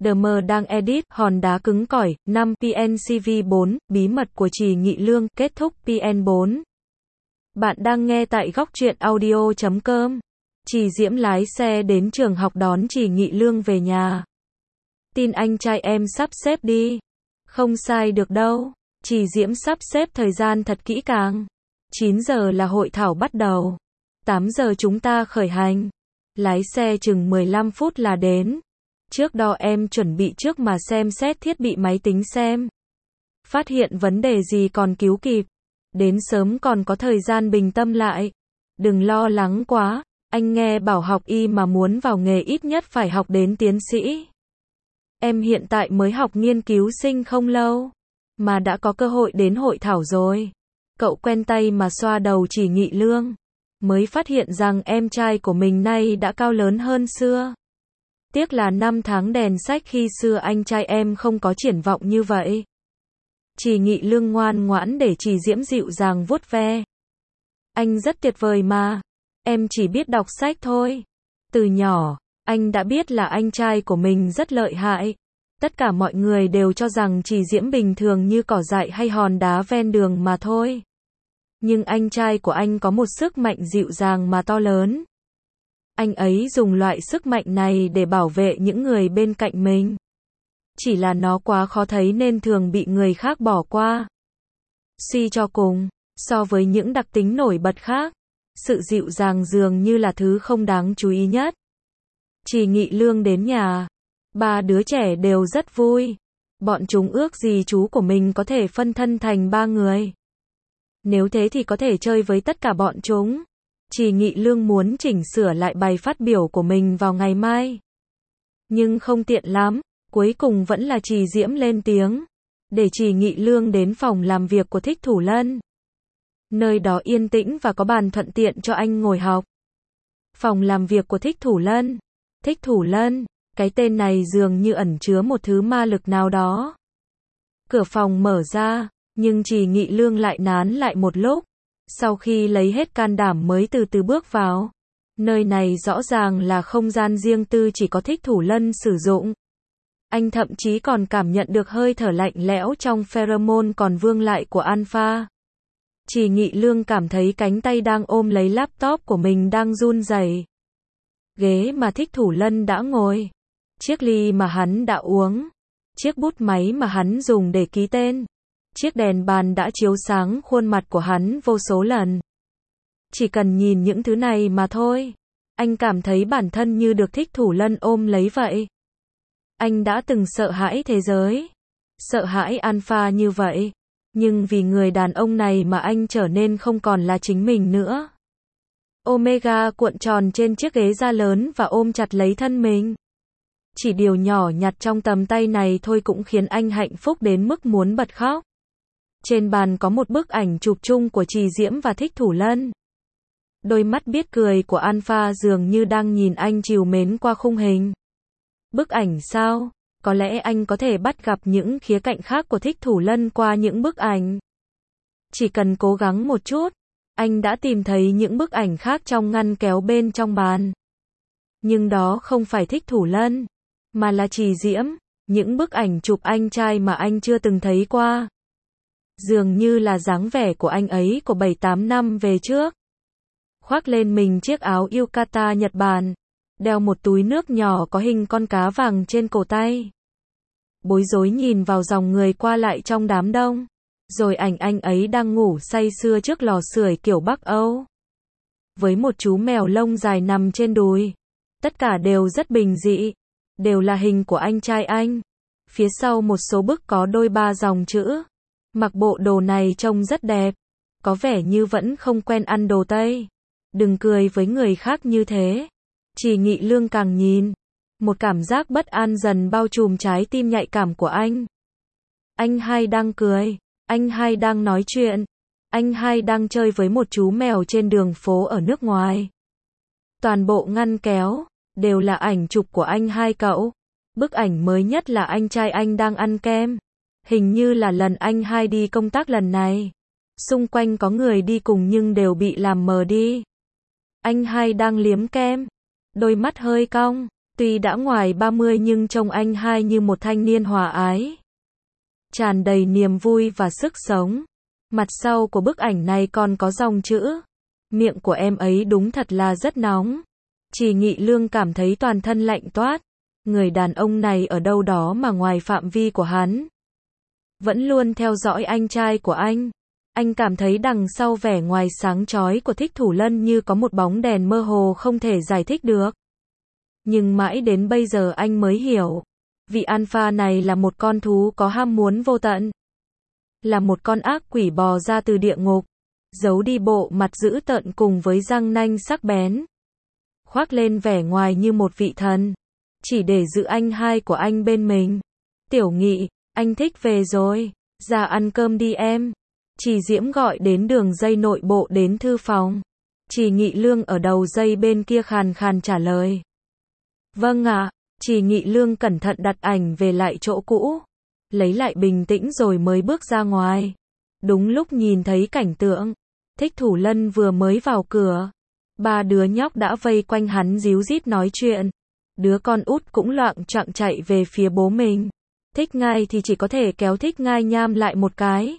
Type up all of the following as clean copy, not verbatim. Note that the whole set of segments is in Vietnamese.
DM đang edit, hòn đá cứng cỏi, 5 PNCV4, bí mật của Trì Nghị Lương, kết thúc PN4. Bạn đang nghe tại góc truyện audio.com. Trì Diễm lái xe đến trường học đón Trì Nghị Lương về nhà. Tin anh trai em sắp xếp đi. Không sai được đâu. Trì Diễm sắp xếp thời gian thật kỹ càng. 9 giờ là hội thảo bắt đầu. 8 giờ chúng ta khởi hành. Lái xe chừng 15 phút là đến. Trước đó em chuẩn bị trước mà xem xét thiết bị máy tính xem. Phát hiện vấn đề gì còn cứu kịp. Đến sớm còn có thời gian bình tâm lại. Đừng lo lắng quá, anh nghe bảo học y mà muốn vào nghề ít nhất phải học đến tiến sĩ. Em hiện tại mới học nghiên cứu sinh không lâu, mà đã có cơ hội đến hội thảo rồi. Cậu quen tay mà xoa đầu Trì Nghị Lương. Mới phát hiện rằng em trai của mình nay đã cao lớn hơn xưa. Tiếc là 5 tháng đèn sách khi xưa anh trai em không có triển vọng như vậy. Trì Nghị Lương ngoan ngoãn để Trì Diễm dịu dàng vuốt ve. Anh rất tuyệt vời mà. Em chỉ biết đọc sách thôi. Từ nhỏ, anh đã biết là anh trai của mình rất lợi hại. Tất cả mọi người đều cho rằng Trì Diễm bình thường như cỏ dại hay hòn đá ven đường mà thôi. Nhưng anh trai của anh có một sức mạnh dịu dàng mà to lớn. Anh ấy dùng loại sức mạnh này để bảo vệ những người bên cạnh mình. Chỉ là nó quá khó thấy nên thường bị người khác bỏ qua. Suy cho cùng, so với những đặc tính nổi bật khác, sự dịu dàng dường như là thứ không đáng chú ý nhất. Trì Nghị Lương đến nhà. 3 đứa trẻ đều rất vui. Bọn chúng ước gì chú của mình có thể phân thân thành 3 người. Nếu thế thì có thể chơi với tất cả bọn chúng. Trì Nghị Lương muốn chỉnh sửa lại bài phát biểu của mình vào ngày mai. Nhưng không tiện lắm, cuối cùng vẫn là Trì Diễm lên tiếng. Để Trì Nghị Lương đến phòng làm việc của Thích Thủ Lân. Nơi đó yên tĩnh và có bàn thuận tiện cho anh ngồi học. Phòng làm việc của Thích Thủ Lân. Thích Thủ Lân, cái tên này dường như ẩn chứa một thứ ma lực nào đó. Cửa phòng mở ra, nhưng Trì Nghị Lương lại nán lại một lúc. Sau khi lấy hết can đảm mới từ từ bước vào. Nơi này rõ ràng là không gian riêng tư chỉ có Thích Thủ Lân sử dụng. Anh thậm chí còn cảm nhận được hơi thở lạnh lẽo trong pheromone còn vương lại của Alpha. Trì Nghị Lương cảm thấy cánh tay đang ôm lấy laptop của mình đang run rẩy. Ghế mà Thích Thủ Lân đã ngồi. Chiếc ly mà hắn đã uống. Chiếc bút máy mà hắn dùng để ký tên. Chiếc đèn bàn đã chiếu sáng khuôn mặt của hắn vô số lần. Chỉ cần nhìn những thứ này mà thôi, anh cảm thấy bản thân như được Thích Thủ Lân ôm lấy vậy. Anh đã từng sợ hãi thế giới, sợ hãi Alpha như vậy, nhưng vì người đàn ông này mà anh trở nên không còn là chính mình nữa. Omega cuộn tròn trên chiếc ghế da lớn và ôm chặt lấy thân mình. Chỉ điều nhỏ nhặt trong tầm tay này thôi cũng khiến anh hạnh phúc đến mức muốn bật khóc. Trên bàn có một bức ảnh chụp chung của Trì Diễm và Thích Thủ Lân. Đôi mắt biết cười của Alpha dường như đang nhìn anh trìu mến qua khung hình. Bức ảnh sao? Có lẽ anh có thể bắt gặp những khía cạnh khác của Thích Thủ Lân qua những bức ảnh. Chỉ cần cố gắng một chút, anh đã tìm thấy những bức ảnh khác trong ngăn kéo bên trong bàn. Nhưng đó không phải Thích Thủ Lân, mà là Trì Diễm, những bức ảnh chụp anh trai mà anh chưa từng thấy qua. Dường như là dáng vẻ của anh ấy của 7-8 năm về trước. Khoác lên mình chiếc áo yukata Nhật Bản, đeo một túi nước nhỏ có hình con cá vàng trên cổ tay. Bối rối nhìn vào dòng người qua lại trong đám đông. Rồi ảnh anh ấy đang ngủ say sưa trước lò sưởi kiểu Bắc Âu. Với một chú mèo lông dài nằm trên đùi. Tất cả đều rất bình dị. Đều là hình của anh trai anh. Phía sau một số bức có đôi 3 dòng chữ. Mặc bộ đồ này trông rất đẹp. Có vẻ như vẫn không quen ăn đồ Tây. Đừng cười với người khác như thế. Trì Nghị Lương càng nhìn. Một cảm giác bất an dần bao trùm trái tim nhạy cảm của anh. Anh hai đang cười. Anh hai đang nói chuyện. Anh hai đang chơi với một chú mèo trên đường phố ở nước ngoài. Toàn bộ ngăn kéo đều là ảnh chụp của anh hai cậu. Bức ảnh mới nhất là anh trai anh đang ăn kem. Hình như là lần anh hai đi công tác lần này. Xung quanh có người đi cùng nhưng đều bị làm mờ đi. Anh hai đang liếm kem. Đôi mắt hơi cong. Tuy đã ngoài 30 nhưng trông anh hai như một thanh niên hòa ái, tràn đầy niềm vui và sức sống. Mặt sau của bức ảnh này còn có dòng chữ: miệng của em ấy đúng thật là rất nóng. Trì Nghị Lương cảm thấy toàn thân lạnh toát. Người đàn ông này ở đâu đó mà ngoài phạm vi của hắn. Vẫn luôn theo dõi anh trai của anh. Anh cảm thấy đằng sau vẻ ngoài sáng chói của Thích Thủ Lân như có một bóng đèn mơ hồ không thể giải thích được. Nhưng mãi đến bây giờ anh mới hiểu. Vị alpha này là một con thú có ham muốn vô tận. Là một con ác quỷ bò ra từ địa ngục. Giấu đi bộ mặt dữ tợn cùng với răng nanh sắc bén. Khoác lên vẻ ngoài như một vị thần. Chỉ để giữ anh hai của anh bên mình. Tiểu Nghị, anh Thích về rồi. Ra ăn cơm đi em. Trì Diễm gọi đến đường dây nội bộ đến thư phòng. Trì Nghị Lương ở đầu dây bên kia khàn khàn trả lời. Vâng ạ. Trì Nghị Lương cẩn thận đặt ảnh về lại chỗ cũ. Lấy lại bình tĩnh rồi mới bước ra ngoài. Đúng lúc nhìn thấy cảnh tượng. Thích Thủ Lân vừa mới vào cửa. Ba đứa nhóc đã vây quanh hắn díu dít nói chuyện. Đứa con út cũng loạng choạng chạy về phía bố mình. Thích Ngai thì chỉ có thể kéo Thích Ngai nham lại một cái.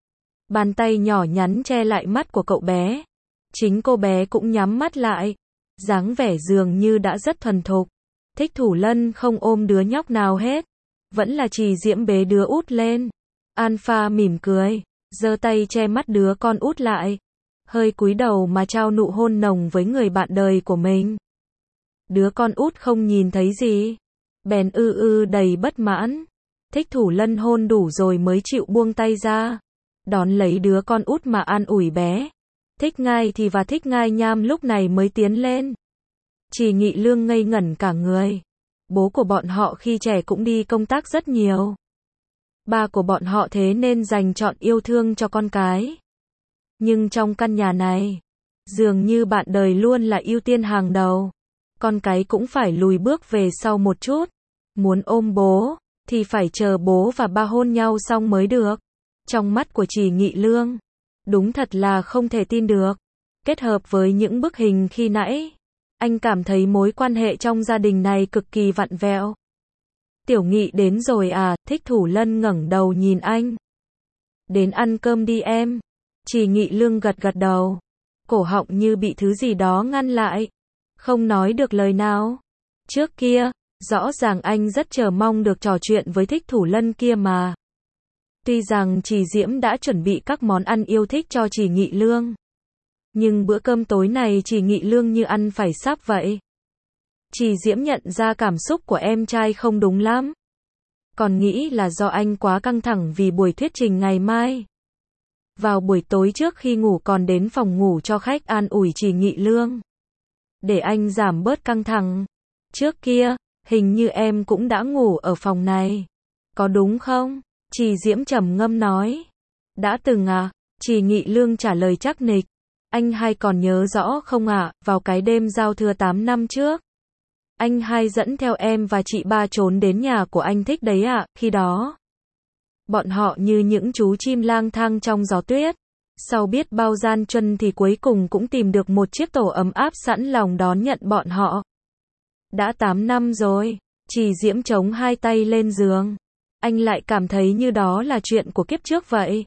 Bàn tay nhỏ nhắn che lại mắt của cậu bé. Chính cô bé cũng nhắm mắt lại. Dáng vẻ dường như đã rất thuần thục. Thích Thủ Lân không ôm đứa nhóc nào hết. Vẫn là Trì Diễm bế đứa út lên. Alpha mỉm cười, giơ tay che mắt đứa con út lại. Hơi cúi đầu mà trao nụ hôn nồng với người bạn đời của mình. Đứa con út không nhìn thấy gì. Bèn đầy bất mãn. Thích Thủ Lân hôn đủ rồi mới chịu buông tay ra. Đón lấy đứa con út mà an ủi bé. Thích Ngai thì và Thích Ngai nham lúc này mới tiến lên. Trì Nghị Lương ngây ngẩn cả người. Bố của bọn họ khi trẻ cũng đi công tác rất nhiều. Ba của bọn họ thế nên dành trọn yêu thương cho con cái. Nhưng trong căn nhà này, dường như bạn đời luôn là ưu tiên hàng đầu. Con cái cũng phải lùi bước về sau một chút. Muốn ôm bố, thì phải chờ bố và ba hôn nhau xong mới được. Trong mắt của Trì Nghị Lương, đúng thật là không thể tin được. Kết hợp với những bức hình khi nãy, anh cảm thấy mối quan hệ trong gia đình này cực kỳ vặn vẹo. Tiểu Nghị đến rồi à? Thích Thủ Lân ngẩng đầu nhìn anh. Đến ăn cơm đi em. Trì Nghị Lương gật gật đầu. Cổ họng như bị thứ gì đó ngăn lại. Không nói được lời nào. Trước kia, rõ ràng anh rất chờ mong được trò chuyện với Thích Thủ Lân kia mà. Tuy rằng Trì Diễm đã chuẩn bị các món ăn yêu thích cho Trì Nghị Lương. Nhưng bữa cơm tối này Trì Nghị Lương như ăn phải sáp vậy. Trì Diễm nhận ra cảm xúc của em trai không đúng lắm. Còn nghĩ là do anh quá căng thẳng vì buổi thuyết trình ngày mai. Vào buổi tối trước khi ngủ còn đến phòng ngủ cho khách an ủi Trì Nghị Lương. Để anh giảm bớt căng thẳng. Trước kia, hình như em cũng đã ngủ ở phòng này. Có đúng không? Trì Diễm trầm ngâm nói. Đã từng à? Trì Nghị Lương trả lời chắc nịch. Anh hai còn nhớ rõ không ạ? Vào cái đêm giao thừa 8 năm trước. Anh hai dẫn theo em và chị ba trốn đến nhà của anh Thích đấy ạ. Khi đó, bọn họ như những chú chim lang thang trong gió tuyết. Sau biết bao gian truân thì cuối cùng cũng tìm được một chiếc tổ ấm áp sẵn lòng đón nhận bọn họ. Đã 8 năm rồi. Trì Diễm chống hai tay lên giường. Anh lại cảm thấy như đó là chuyện của kiếp trước vậy.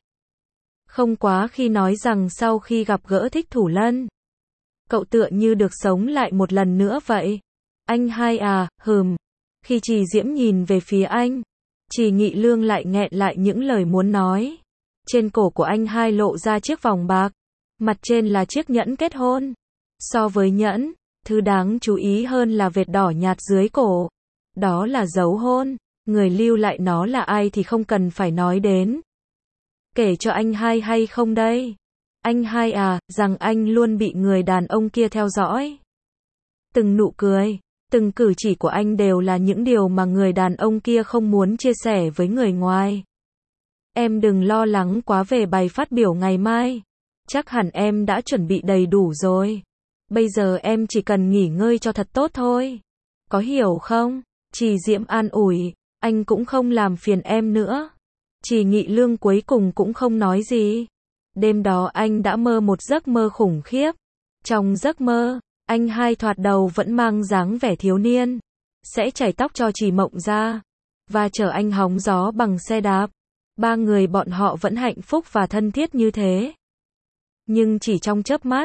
Không quá khi nói rằng sau khi gặp gỡ Thích Thủ Lân, cậu tựa như được sống lại một lần nữa vậy. Anh hai à? Khi Trì Diễm nhìn về phía anh, Trì Nghị Lương lại nghẹn lại những lời muốn nói. Trên cổ của anh hai lộ ra chiếc vòng bạc. Mặt trên là chiếc nhẫn kết hôn. So với nhẫn, thứ đáng chú ý hơn là vệt đỏ nhạt dưới cổ. Đó là dấu hôn. Người lưu lại nó là ai thì không cần phải nói đến. Kể cho anh hai hay không đây? Anh hai à, rằng anh luôn bị người đàn ông kia theo dõi. Từng nụ cười, từng cử chỉ của anh đều là những điều mà người đàn ông kia không muốn chia sẻ với người ngoài. Em đừng lo lắng quá về bài phát biểu ngày mai. Chắc hẳn em đã chuẩn bị đầy đủ rồi. Bây giờ em chỉ cần nghỉ ngơi cho thật tốt thôi. Có hiểu không? Trì Diễm an ủi, anh cũng không làm phiền em nữa. Trì Nghị Lương cuối cùng cũng không nói gì. Đêm đó anh đã mơ một giấc mơ khủng khiếp. Trong giấc mơ, anh hai thoạt đầu vẫn mang dáng vẻ thiếu niên. sẽ chải tóc cho Trì Mộng ra, và chở anh hóng gió bằng xe đạp. Ba người bọn họ vẫn hạnh phúc và thân thiết như thế. Nhưng chỉ trong chớp mắt,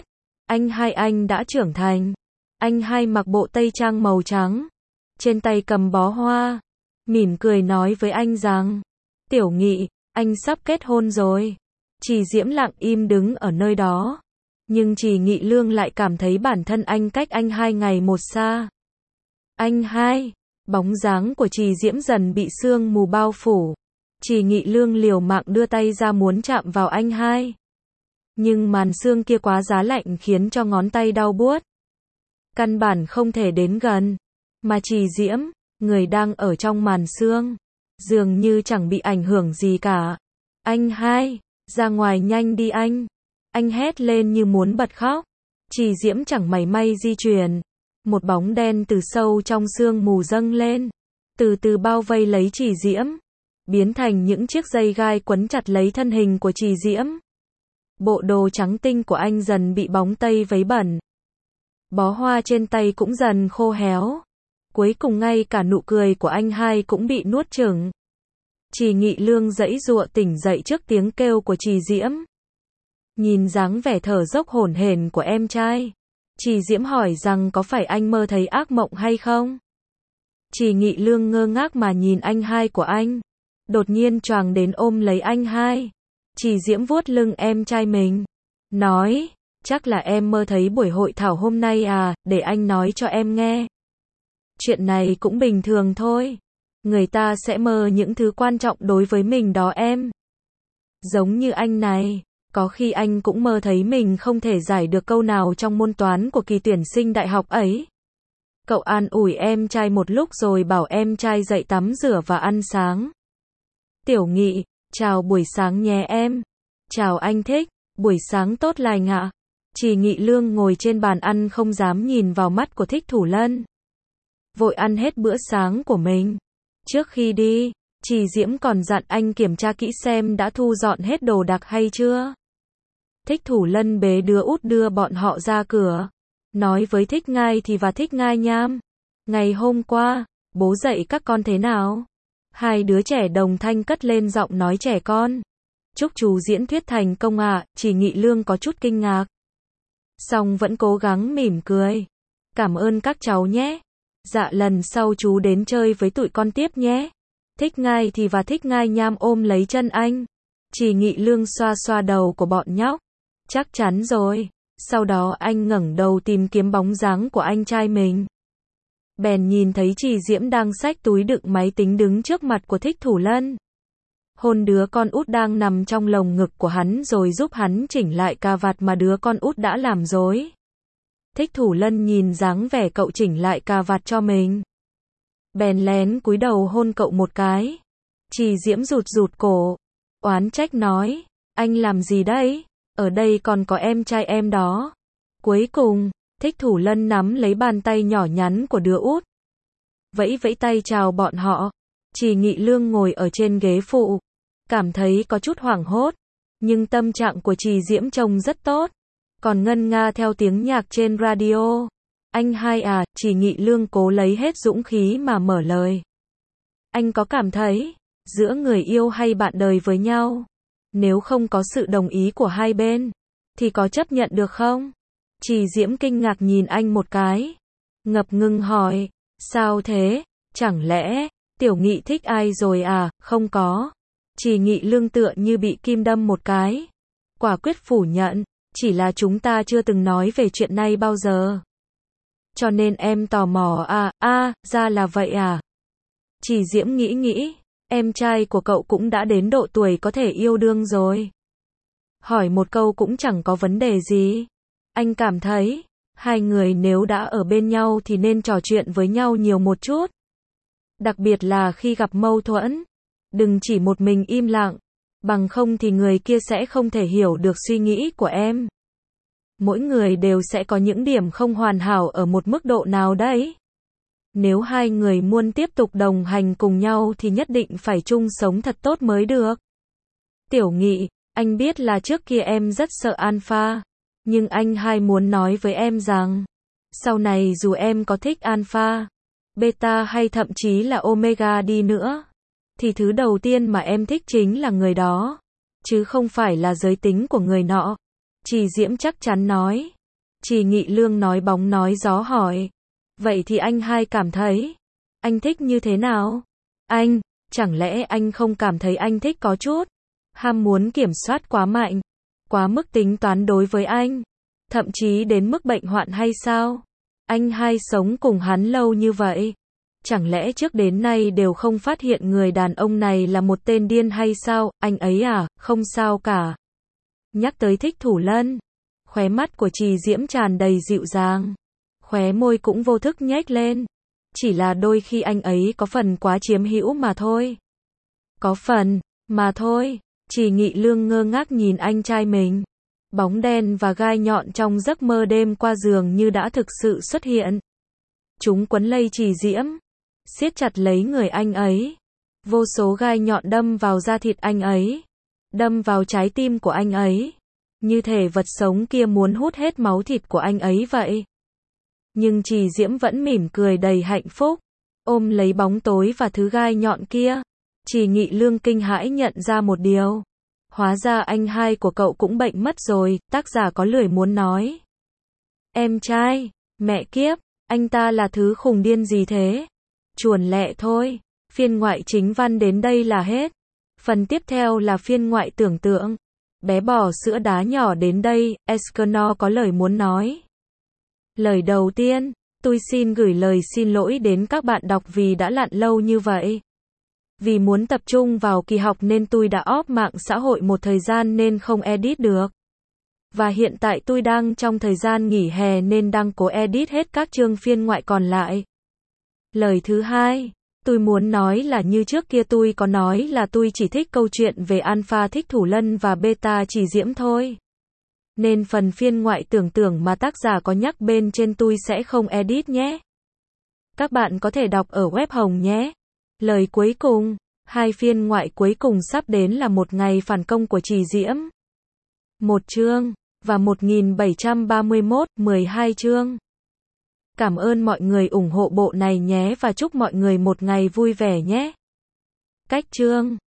anh đã trưởng thành. Anh hai mặc bộ tây trang màu trắng, trên tay cầm bó hoa, mỉm cười nói với anh rằng, Tiểu Nghị, anh sắp kết hôn rồi. Trì Diễm lặng im đứng ở nơi đó. Nhưng Trì Nghị Lương lại cảm thấy bản thân anh cách anh hai ngày một xa. Anh hai, bóng dáng của Trì Diễm dần bị sương mù bao phủ. Trì Nghị Lương liều mạng đưa tay ra muốn chạm vào anh hai. Nhưng màn sương kia quá giá lạnh khiến cho ngón tay đau buốt. Căn bản không thể đến gần. Mà Trì Diễm, người đang ở trong màn sương, dường như chẳng bị ảnh hưởng gì cả. Anh hai, ra ngoài nhanh đi anh. Anh hét lên như muốn bật khóc. Trì Diễm chẳng mảy may di chuyển. Một bóng đen từ sâu trong sương mù dâng lên, từ từ bao vây lấy Trì Diễm, biến thành những chiếc dây gai quấn chặt lấy thân hình của Trì Diễm. Bộ đồ trắng tinh của anh dần bị bóng tây vấy bẩn. Bó hoa trên tay cũng dần khô héo. Cuối cùng ngay cả nụ cười của anh hai cũng bị nuốt chửng. Trì Nghị Lương giãy giụa tỉnh dậy trước tiếng kêu của Trì Diễm. Nhìn dáng vẻ thở dốc hổn hển của em trai, Trì Diễm hỏi rằng có phải anh mơ thấy ác mộng hay không? Trì Nghị Lương ngơ ngác mà nhìn anh hai của anh. Đột nhiên choàng đến ôm lấy anh hai. Trì Diễm vuốt lưng em trai mình, nói, chắc là em mơ thấy buổi hội thảo hôm nay à, để anh nói cho em nghe. Chuyện này cũng bình thường thôi. Người ta sẽ mơ những thứ quan trọng đối với mình đó em. Giống như anh này, có khi anh cũng mơ thấy mình không thể giải được câu nào trong môn toán của kỳ tuyển sinh đại học ấy. Cậu an ủi em trai một lúc rồi bảo em trai dậy tắm rửa và ăn sáng. Tiểu Nghị, chào buổi sáng nhé em. Chào anh Thích, buổi sáng tốt lành ạ. Trì Nghị Lương ngồi trên bàn ăn không dám nhìn vào mắt của Thích Thủ Lân. Vội ăn hết bữa sáng của mình. Trước khi đi, Trì Diễm còn dặn anh kiểm tra kỹ xem đã thu dọn hết đồ đạc hay chưa. Thích Thủ Lân bế đứa út đưa bọn họ ra cửa. Nói với Thích Ngai thì và Thích Ngai Nham. Ngày hôm qua, bố dạy các con thế nào? Hai đứa trẻ đồng thanh cất lên giọng nói trẻ con. Chúc chú diễn thuyết thành công ạ. Trì Nghị Lương có chút kinh ngạc, song vẫn cố gắng mỉm cười. Cảm ơn các cháu nhé. Dạ lần sau chú đến chơi với tụi con tiếp nhé. Thích Ngai thì và Thích Ngai Nham ôm lấy chân anh. Trì Nghị Lương xoa xoa đầu của bọn nhóc. Chắc chắn rồi. Sau đó anh ngẩng đầu tìm kiếm bóng dáng của anh trai mình. Bèn nhìn thấy Trì Diễm đang xách túi đựng máy tính đứng trước mặt của Thích Thủ Lân. Hôn đứa con út đang nằm trong lồng ngực của hắn rồi giúp hắn chỉnh lại cà vạt mà đứa con út đã làm rối. Thích Thủ Lân nhìn dáng vẻ cậu chỉnh lại cà vạt cho mình, bèn lén cúi đầu hôn cậu một cái. Trì Diễm rụt rụt cổ, oán trách nói, anh làm gì đấy? Ở đây còn có em trai em đó. Cuối cùng, Thích Thủ Lân nắm lấy bàn tay nhỏ nhắn của đứa út, vẫy vẫy tay chào bọn họ. Trì Nghị Lương ngồi ở trên ghế phụ, cảm thấy có chút hoảng hốt, nhưng tâm trạng của Trì Diễm trông rất tốt, còn ngân nga theo tiếng nhạc trên radio. Anh hai à, Trì Nghị Lương cố lấy hết dũng khí mà mở lời. Anh có cảm thấy, giữa người yêu hay bạn đời với nhau, nếu không có sự đồng ý của hai bên, thì có chấp nhận được không? Trì Diễm kinh ngạc nhìn anh một cái, ngập ngừng hỏi, sao thế? Chẳng lẽ, Tiểu Nghị thích ai rồi à? Không có. Trì Nghị Lương tựa như bị kim đâm một cái, quả quyết phủ nhận, chỉ là chúng ta chưa từng nói về chuyện này bao giờ. Cho nên em tò mò à, ra là vậy à? Trì Diễm nghĩ, em trai của cậu cũng đã đến độ tuổi có thể yêu đương rồi. Hỏi một câu cũng chẳng có vấn đề gì. Anh cảm thấy, hai người nếu đã ở bên nhau thì nên trò chuyện với nhau nhiều một chút. Đặc biệt là khi gặp mâu thuẫn. Đừng chỉ một mình im lặng, bằng không thì người kia sẽ không thể hiểu được suy nghĩ của em. Mỗi người đều sẽ có những điểm không hoàn hảo ở một mức độ nào đấy. Nếu hai người muốn tiếp tục đồng hành cùng nhau thì nhất định phải chung sống thật tốt mới được. Tiểu Nghị, anh biết là trước kia em rất sợ Alpha, nhưng anh hai muốn nói với em rằng, sau này dù em có thích Alpha, beta hay thậm chí là omega đi nữa, thì thứ đầu tiên mà em thích chính là người đó, chứ không phải là giới tính của người nọ. Trì Diễm chắc chắn nói. Trì Nghị Lương nói bóng nói gió hỏi. Vậy thì anh hai cảm thấy, anh thích như thế nào? Anh, chẳng lẽ anh không cảm thấy anh thích có chút ham muốn kiểm soát quá mạnh, quá mức tính toán đối với anh, thậm chí đến mức bệnh hoạn hay sao? Anh hai sống cùng hắn lâu như vậy, chẳng lẽ trước đến nay đều không phát hiện người đàn ông này là một tên điên hay sao? Anh ấy à, không sao cả. Nhắc tới Thích Thủ Lân, khóe mắt của Trì Diễm tràn đầy dịu dàng, khóe môi cũng vô thức nhếch lên. Chỉ là đôi khi anh ấy có phần quá chiếm hữu mà thôi. Có phần, mà thôi. Trì Nghị Lương ngơ ngác nhìn anh trai mình. Bóng đen và gai nhọn trong giấc mơ đêm qua dường như đã thực sự xuất hiện. Chúng quấn lấy Trì Diễm, siết chặt lấy người anh ấy. Vô số gai nhọn đâm vào da thịt anh ấy, đâm vào trái tim của anh ấy, như thể vật sống kia muốn hút hết máu thịt của anh ấy vậy. Nhưng Trì Diễm vẫn mỉm cười đầy hạnh phúc, ôm lấy bóng tối và thứ gai nhọn kia. Trì Nghị Lương kinh hãi nhận ra một điều. Hóa ra anh hai của cậu cũng bệnh mất rồi, tác giả có lời muốn nói. Em trai, mẹ kiếp, anh ta là thứ khùng điên gì thế? Chuồn lẹ thôi. Phiên ngoại chính văn đến đây là hết. Phần tiếp theo là phiên ngoại tưởng tượng. Bé bò sữa đá nhỏ đến đây, Escanor có lời muốn nói. Lời đầu tiên, tôi xin gửi lời xin lỗi đến các bạn đọc vì đã lặn lâu như vậy. Vì muốn tập trung vào kỳ học nên tôi đã off mạng xã hội một thời gian nên không edit được. Và hiện tại tôi đang trong thời gian nghỉ hè nên đang cố edit hết các chương phiên ngoại còn lại. Lời thứ hai, tôi muốn nói là như trước kia tôi có nói là tôi chỉ thích câu chuyện về Alpha Thích Thủ Lân và Beta Trì Diễm thôi. Nên phần phiên ngoại tưởng tượng mà tác giả có nhắc bên trên tôi sẽ không edit nhé. Các bạn có thể đọc ở web Hồng nhé. Lời cuối cùng, hai phiên ngoại cuối cùng sắp đến là Một Ngày Phản Công của Trì Diễm. 1 chương, và 1731, 12 chương. Cảm ơn mọi người ủng hộ bộ này nhé và chúc mọi người một ngày vui vẻ nhé. Cách chương